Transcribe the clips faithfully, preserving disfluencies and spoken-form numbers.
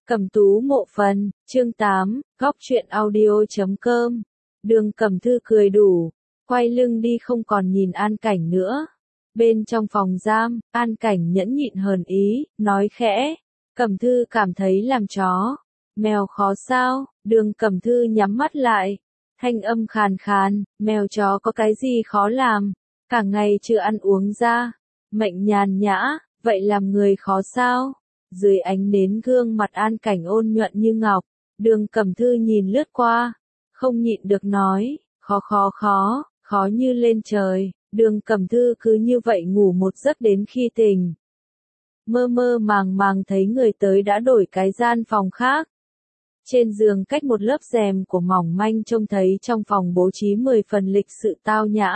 Cẩm Tú Mộ Phần, chương tám, góc truyện audio.com. Đường Cẩm Thư cười đủ, quay lưng đi không còn nhìn An Cảnh nữa. Bên trong phòng giam, An Cảnh nhẫn nhịn hờn ý, nói khẽ. Cẩm Thư cảm thấy làm chó, mèo khó sao? Đường Cẩm Thư nhắm mắt lại. Thanh âm khàn khàn, mèo chó có cái gì khó làm? Cả ngày chưa ăn uống ra, mệnh nhàn nhã, vậy làm người khó sao? Dưới ánh nến gương mặt An Cảnh ôn nhuận như ngọc, Đường Cẩm Thư nhìn lướt qua, không nhịn được nói, khó khó khó, khó như lên trời. Đường Cẩm Thư cứ như vậy ngủ một giấc đến khi tỉnh. Mơ mơ màng màng thấy người tới đã đổi cái gian phòng khác. Trên giường cách một lớp rèm của mỏng manh trông thấy trong phòng bố trí mười phần lịch sự tao nhã.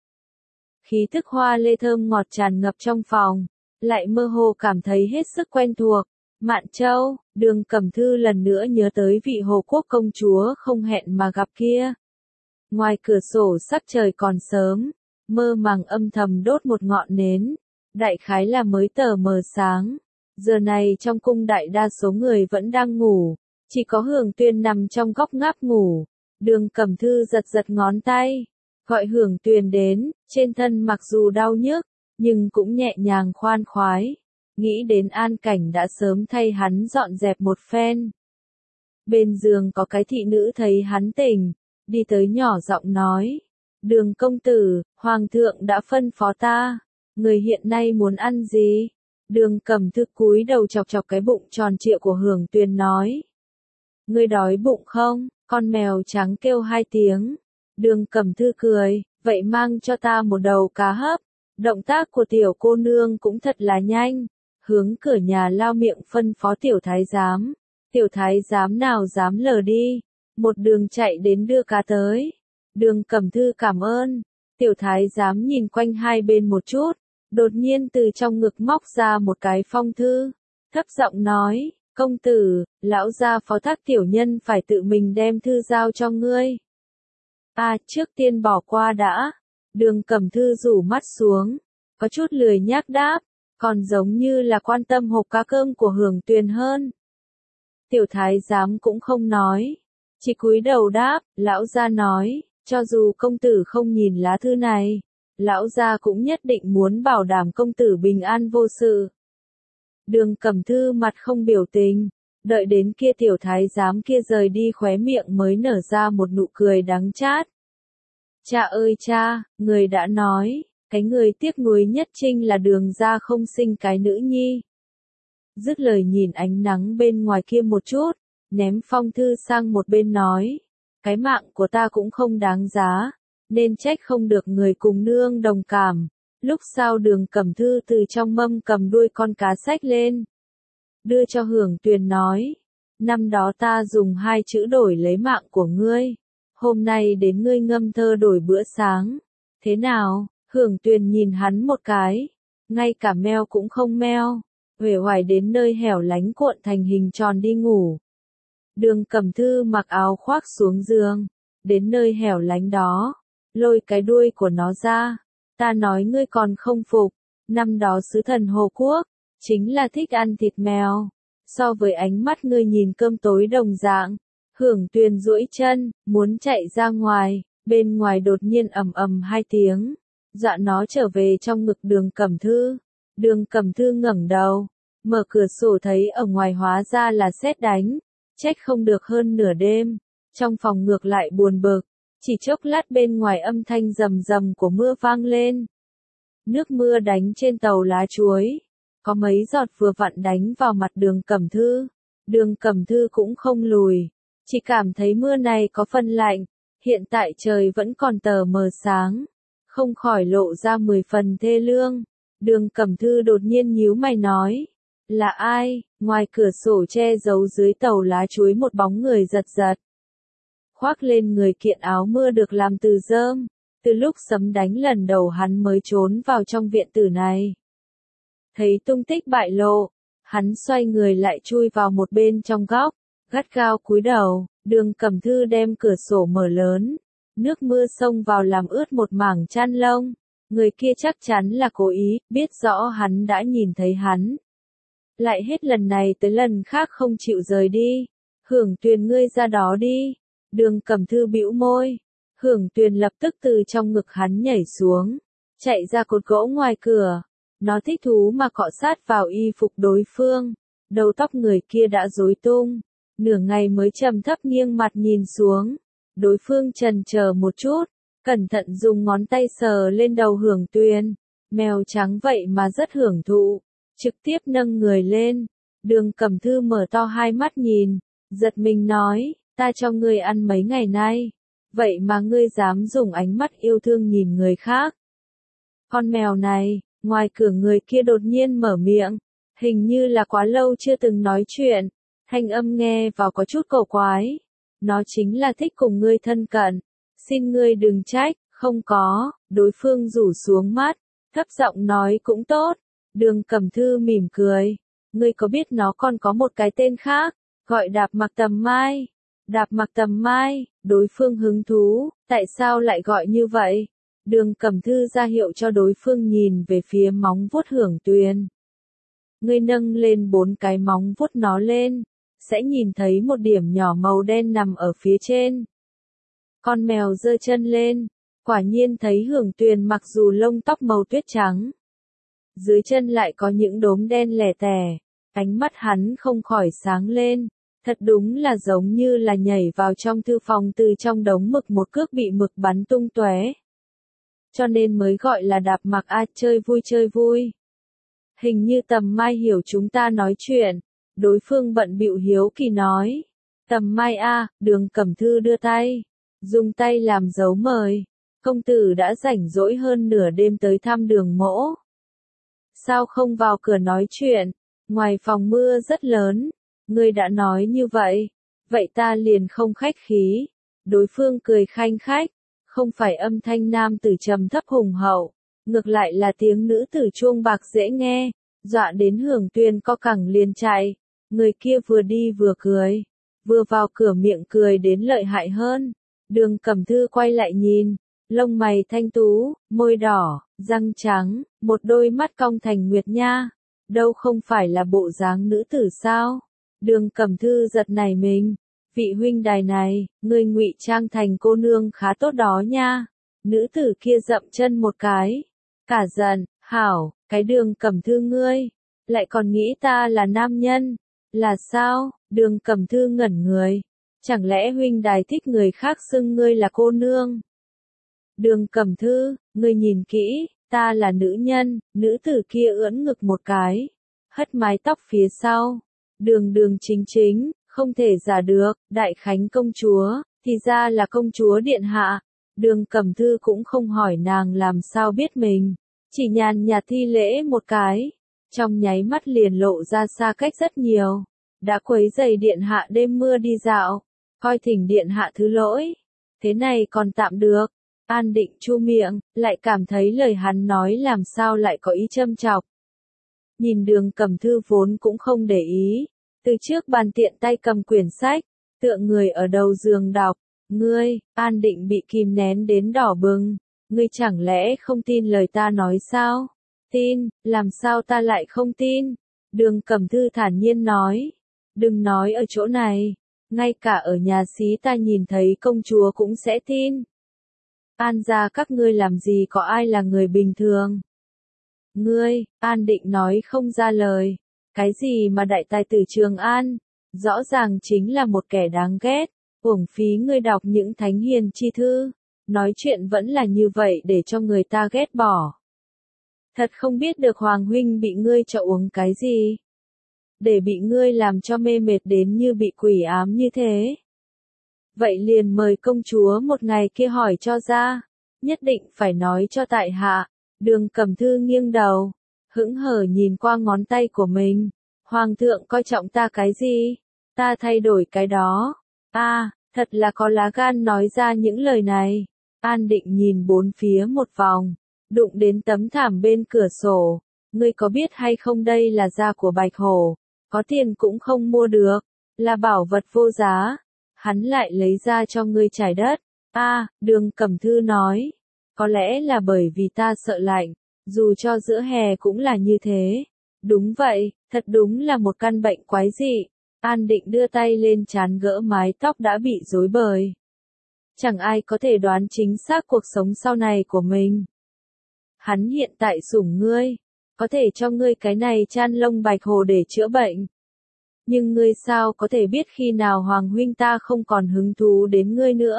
Khí thức hoa lê thơm ngọt tràn ngập trong phòng, lại mơ hồ cảm thấy hết sức quen thuộc. Mạn Châu, Đường Cẩm Thư lần nữa nhớ tới vị Hồ Quốc công chúa không hẹn mà gặp kia. Ngoài cửa sổ sắc trời còn sớm, mơ màng âm thầm đốt một ngọn nến, đại khái là mới tờ mờ sáng. Giờ này trong cung đại đa số người vẫn đang ngủ, chỉ có Hưởng Tuyên nằm trong góc ngáp ngủ. Đường Cẩm Thư giật giật ngón tay, gọi Hưởng Tuyên đến, trên thân mặc dù đau nhức, nhưng cũng nhẹ nhàng khoan khoái. Nghĩ đến An Cảnh đã sớm thay hắn dọn dẹp một phen. Bên giường có cái thị nữ thấy hắn tỉnh, đi tới nhỏ giọng nói. Đường công tử, Hoàng thượng đã phân phó ta, người hiện nay muốn ăn gì? Đường Cẩm Thư cúi đầu chọc chọc cái bụng tròn trịa của Hưởng Tuyên nói. Ngươi đói bụng không? Con mèo trắng kêu hai tiếng. Đường Cẩm Thư cười, vậy mang cho ta một đầu cá hấp. Động tác của tiểu cô nương cũng thật là nhanh, hướng cửa nhà lao miệng phân phó tiểu thái giám. Tiểu thái giám nào dám lờ đi, một đường chạy đến đưa cá tới. Đường Cẩm Thư cảm ơn. Tiểu thái giám nhìn quanh hai bên một chút, đột nhiên từ trong ngực móc ra một cái phong thư, thấp giọng nói, công tử, lão gia phó thác tiểu nhân phải tự mình đem thư giao cho ngươi. À, trước tiên bỏ qua đã. Đường Cẩm Thư rủ mắt xuống, có chút lười nhác đáp, còn giống như là quan tâm hộp cá cơm của Hưởng Tuyên hơn. Tiểu thái giám cũng không nói, chỉ cúi đầu đáp, lão gia nói, cho dù công tử không nhìn lá thư này, lão gia cũng nhất định muốn bảo đảm công tử bình an vô sự. Đường Cẩm Thư mặt không biểu tình, đợi đến kia tiểu thái giám kia rời đi khóe miệng mới nở ra một nụ cười đắng chát. Cha ơi cha, người đã nói, cái người tiếc nuối nhất trinh là Đường gia không sinh cái nữ nhi. Dứt lời nhìn ánh nắng bên ngoài kia một chút, ném phong thư sang một bên nói, cái mạng của ta cũng không đáng giá, nên trách không được người cùng nương đồng cảm. Lúc sau Đường Cẩm Thư từ trong mâm cầm đuôi con cá xách lên, đưa cho Hưởng Tuyên nói, năm đó ta dùng hai chữ đổi lấy mạng của ngươi, hôm nay đến ngươi ngâm thơ đổi bữa sáng. Thế nào? Hưởng Tuyên nhìn hắn một cái, ngay cả meo cũng không meo, uể oải đến nơi hẻo lánh cuộn thành hình tròn đi ngủ. Đường Cẩm Thư mặc áo khoác xuống giường, đến nơi hẻo lánh đó, lôi cái đuôi của nó ra. Ta nói ngươi còn không phục, năm đó sứ thần Hồ Quốc, chính là thích ăn thịt mèo, so với ánh mắt ngươi nhìn cơm tối đồng dạng. Hưởng Tuyên duỗi chân, muốn chạy ra ngoài, bên ngoài đột nhiên ầm ầm hai tiếng, dọa nó trở về trong ngực Đường Cẩm Thư. Đường Cẩm Thư ngẩng đầu, mở cửa sổ thấy ở ngoài hóa ra là sét đánh, trách không được hơn nửa đêm, trong phòng ngược lại buồn bực. Chỉ chốc lát bên ngoài âm thanh rầm rầm của mưa vang lên. Nước mưa đánh trên tàu lá chuối, có mấy giọt vừa vặn đánh vào mặt Đường Cẩm Thư. Đường Cẩm Thư cũng không lùi, chỉ cảm thấy mưa này có phần lạnh, hiện tại trời vẫn còn tờ mờ sáng, không khỏi lộ ra mười phần thê lương. Đường Cẩm Thư đột nhiên nhíu mày nói, là ai? Ngoài cửa sổ che giấu dưới tàu lá chuối một bóng người giật giật. Khoác lên người kiện áo mưa được làm từ rơm, từ lúc sấm đánh lần đầu hắn mới trốn vào trong viện tử này. Thấy tung tích bại lộ, hắn xoay người lại chui vào một bên trong góc, gắt gao cúi đầu. Đường Cẩm Thư đem cửa sổ mở lớn, nước mưa xông vào làm ướt một mảng chăn lông. Người kia chắc chắn là cố ý, biết rõ hắn đã nhìn thấy hắn. lại hết lần này tới lần khác không chịu rời đi. Hưởng Tuyền ngươi ra đó đi. Đường Cẩm Thư bĩu môi. Hưởng Tuyền lập tức từ trong ngực hắn nhảy xuống, chạy ra cột gỗ ngoài cửa. Nó thích thú mà cọ sát vào y phục đối phương. Đầu tóc người kia đã rối tung. Nửa ngày mới trầm thấp nghiêng mặt nhìn xuống. Đối phương chần chờ một chút, cẩn thận dùng ngón tay sờ lên đầu Hưởng Tuyền. Mèo trắng vậy mà rất hưởng thụ, trực tiếp nâng người lên. Đường Cẩm Thư mở to hai mắt nhìn, giật mình nói, ta cho ngươi ăn mấy ngày nay, vậy mà ngươi dám dùng ánh mắt yêu thương nhìn người khác. Con mèo này, ngoài cửa người kia đột nhiên mở miệng, hình như là quá lâu chưa từng nói chuyện, thanh âm nghe vào có chút cổ quái. Nó chính là thích cùng ngươi thân cận, xin ngươi đừng trách, không có, đối phương rủ xuống mắt, thấp giọng nói cũng tốt. Đường Cẩm Thư mỉm cười, ngươi có biết nó còn có một cái tên khác, gọi Đạp Mặc Tầm Mai. Đạp Mặc Tầm Mai, đối phương hứng thú, tại sao lại gọi như vậy? Đường Cẩm Thư ra hiệu cho đối phương nhìn về phía móng vuốt Hưởng Tuyền. Ngươi nâng lên bốn cái móng vuốt nó lên, sẽ nhìn thấy một điểm nhỏ màu đen nằm ở phía trên. Con mèo giơ chân lên, quả nhiên thấy Hưởng Tuyền mặc dù lông tóc màu tuyết trắng, dưới chân lại có những đốm đen lẻ tẻ, ánh mắt hắn không khỏi sáng lên, thật đúng là giống như là nhảy vào trong thư phòng từ trong đống mực một cước bị mực bắn tung tóe. Cho nên mới gọi là Đạp Mặc a, chơi vui chơi vui. Hình như Tầm Mai hiểu chúng ta nói chuyện, đối phương bận bịu hiếu kỳ nói. Tầm Mai a, Đường Cẩm Thư đưa tay, dùng tay làm dấu mời. Công tử đã rảnh rỗi hơn nửa đêm tới thăm Đường mỗ. Sao không vào cửa nói chuyện, ngoài phòng mưa rất lớn, ngươi đã nói như vậy, vậy ta liền không khách khí. Đối phương cười khanh khách, không phải âm thanh nam tử trầm thấp hùng hậu, ngược lại là tiếng nữ tử chuông bạc dễ nghe, dọa đến Hưởng Tuyền co cẳng liền chạy. Người kia vừa đi vừa cười, vừa vào cửa miệng cười đến lợi hại hơn. Đường Cẩm Thư quay lại nhìn, lông mày thanh tú, môi đỏ, răng trắng, một đôi mắt cong thành nguyệt nha, đâu không phải là bộ dáng nữ tử sao? Đường Cẩm Thư giật nảy mình, vị huynh đài này, ngươi ngụy trang thành cô nương khá tốt đó nha. Nữ tử kia dậm chân một cái, cả giận, hảo, cái Đường Cẩm Thư ngươi, lại còn nghĩ ta là nam nhân, là sao? Đường Cẩm Thư ngẩn người, chẳng lẽ huynh đài thích người khác xưng ngươi là cô nương? Đường Cẩm Thư, ngươi nhìn kỹ, ta là nữ nhân. Nữ tử kia ưỡn ngực một cái, hất mái tóc phía sau, đường đường chính chính, không thể giả được, Đại Khánh công chúa, thì ra là công chúa điện hạ. Đường Cẩm Thư cũng không hỏi nàng làm sao biết mình, chỉ nhàn nhạt thi lễ một cái, trong nháy mắt liền lộ ra xa cách rất nhiều. Đã quấy rầy điện hạ đêm mưa đi dạo, coi thỉnh điện hạ thứ lỗi, thế này còn tạm được. An Định chu miệng, lại cảm thấy lời hắn nói làm sao lại có ý châm chọc. Nhìn Đường Cẩm Thư vốn cũng không để ý, từ trước bàn tiện tay cầm quyển sách, tựa người ở đầu giường đọc. Ngươi, An Định bị kìm nén đến đỏ bừng, ngươi chẳng lẽ không tin lời ta nói sao? Tin, làm sao ta lại không tin? Đường Cẩm Thư thản nhiên nói, đừng nói ở chỗ này, ngay cả ở nhà xí ta nhìn thấy công chúa cũng sẽ tin. An gia các ngươi làm gì có ai là người bình thường? Ngươi, An Định nói không ra lời, cái gì mà đại tài tử Trường An, rõ ràng chính là một kẻ đáng ghét, uổng phí ngươi đọc những thánh hiền chi thư, nói chuyện vẫn là như vậy để cho người ta ghét bỏ. Thật không biết được Hoàng huynh bị ngươi cho uống cái gì, để bị ngươi làm cho mê mệt đến như bị quỷ ám như thế. Vậy liền mời công chúa một ngày kia hỏi cho ra, nhất định phải nói cho tại hạ. Đường Cẩm Thư nghiêng đầu, hững hờ nhìn qua ngón tay của mình. Hoàng thượng coi trọng ta cái gì? Ta thay đổi cái đó. A, à, thật là có lá gan nói ra những lời này. An Định nhìn bốn phía một vòng, đụng đến tấm thảm bên cửa sổ. Ngươi có biết hay không đây là da của bạch hổ, có tiền cũng không mua được, là bảo vật vô giá. Hắn lại lấy ra cho ngươi trải đất. A, à, Đường Cẩm Thư nói, có lẽ là bởi vì ta sợ lạnh, dù cho giữa hè cũng là như thế. Đúng vậy, Thật đúng là một căn bệnh quái dị. An Định đưa tay lên trán gỡ mái tóc đã bị rối bời. Chẳng ai có thể đoán chính xác cuộc sống sau này của mình. Hắn hiện tại sủng ngươi, có thể cho ngươi cái này chan lông bạch hồ để chữa bệnh. Nhưng ngươi sao có thể biết khi nào Hoàng huynh ta không còn hứng thú đến ngươi nữa?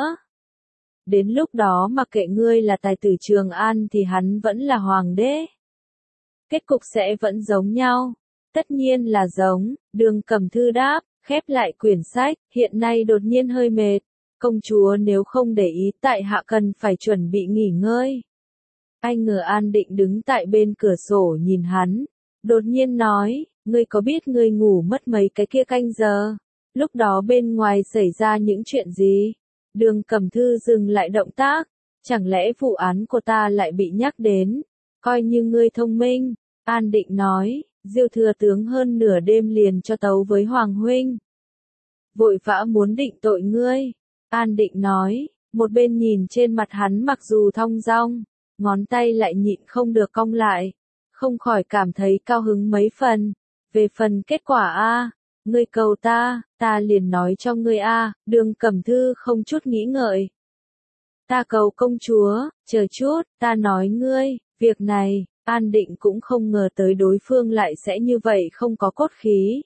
Đến lúc đó mặc kệ ngươi là tài tử Trường An thì hắn vẫn là hoàng đế. Kết cục sẽ vẫn giống nhau. Tất nhiên là giống, Đường Cẩm Thư đáp, khép lại quyển sách, hiện nay đột nhiên hơi mệt. Công chúa nếu không để ý tại hạ cần phải chuẩn bị nghỉ ngơi. Anh ngờ An Định đứng tại bên cửa sổ nhìn hắn. Đột nhiên nói, ngươi có biết ngươi ngủ mất mấy cái kia canh giờ? Lúc đó bên ngoài xảy ra những chuyện gì? Đường Cẩm Thư dừng lại động tác. Chẳng lẽ vụ án của ta lại bị nhắc đến? Coi như ngươi thông minh. An Định nói, Diêu thừa tướng hơn nửa đêm liền cho tấu với Hoàng huynh. Vội vã muốn định tội ngươi. An Định nói, một bên nhìn trên mặt hắn mặc dù thong dong, ngón tay lại nhịn không được cong lại, không khỏi cảm thấy cao hứng mấy phần. Về phần kết quả a, ngươi cầu ta, ta liền nói cho ngươi a, Đường Cẩm Thư không chút nghĩ ngợi. Ta cầu công chúa, chờ chút, ta nói ngươi, việc này, An Định cũng không ngờ tới đối phương lại sẽ như vậy không có cốt khí.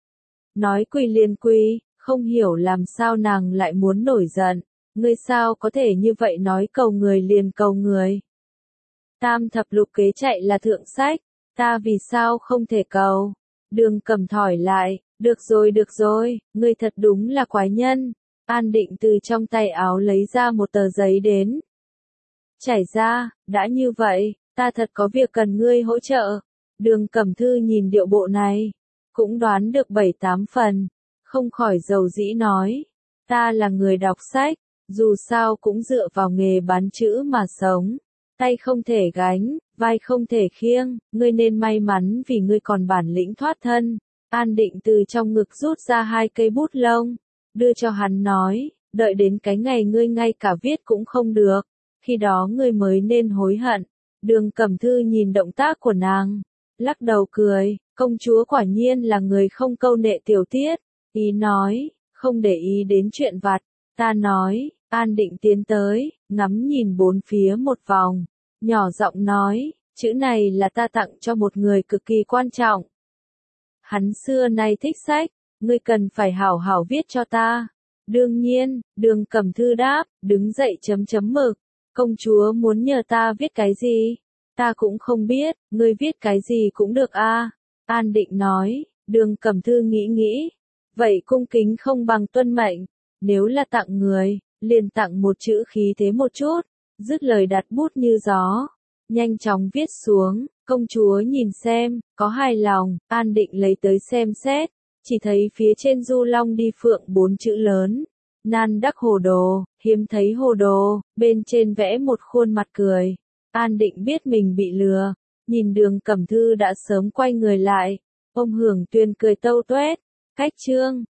Nói quy liền quy, không hiểu làm sao nàng lại muốn nổi giận, ngươi sao có thể như vậy nói cầu người liền cầu người. Tam thập lục kế chạy là thượng sách, ta vì sao không thể cầu? Đường Cầm thỏi lại, được rồi được rồi, ngươi thật đúng là quái nhân. An Định từ trong tay áo lấy ra một tờ giấy đến. Trải ra, đã như vậy, ta thật có việc cần ngươi hỗ trợ. Đường Cẩm Thư nhìn điệu bộ này, cũng đoán được bảy tám phần, không khỏi dầu dĩ nói. Ta là người đọc sách, dù sao cũng dựa vào nghề bán chữ mà sống. Tay không thể gánh, vai không thể khiêng, ngươi nên may mắn vì ngươi còn bản lĩnh thoát thân. An Định từ trong ngực rút ra hai cây bút lông, đưa cho hắn nói, đợi đến cái ngày ngươi ngay cả viết cũng không được, khi đó ngươi mới nên hối hận. Đường Cẩm Thư nhìn động tác của nàng, lắc đầu cười, công chúa quả nhiên là người không câu nệ tiểu tiết, ý nói, không để ý đến chuyện vặt, ta nói. An Định tiến tới, ngắm nhìn bốn phía một vòng, nhỏ giọng nói, chữ này là ta tặng cho một người cực kỳ quan trọng. Hắn xưa nay thích sách, ngươi cần phải hảo hảo viết cho ta. Đương nhiên, Đường Cẩm Thư đáp, đứng dậy chấm chấm mực, công chúa muốn nhờ ta viết cái gì? Ta cũng không biết, ngươi viết cái gì cũng được a. An Định nói, Đường Cẩm Thư nghĩ nghĩ, vậy cung kính không bằng tuân mệnh, nếu là tặng người, liền tặng một chữ khí thế một chút, dứt lời đặt bút như gió, nhanh chóng viết xuống, công chúa nhìn xem, có hài lòng, An Định lấy tới xem xét, chỉ thấy phía trên du long đi phượng bốn chữ lớn, nan đắc hồ đồ, hiếm thấy hồ đồ, bên trên vẽ một khuôn mặt cười. An Định biết mình bị lừa, nhìn Đường Cẩm Thư đã sớm quay người lại, ông Hưởng Tuyên cười tâu tuét, cách chương.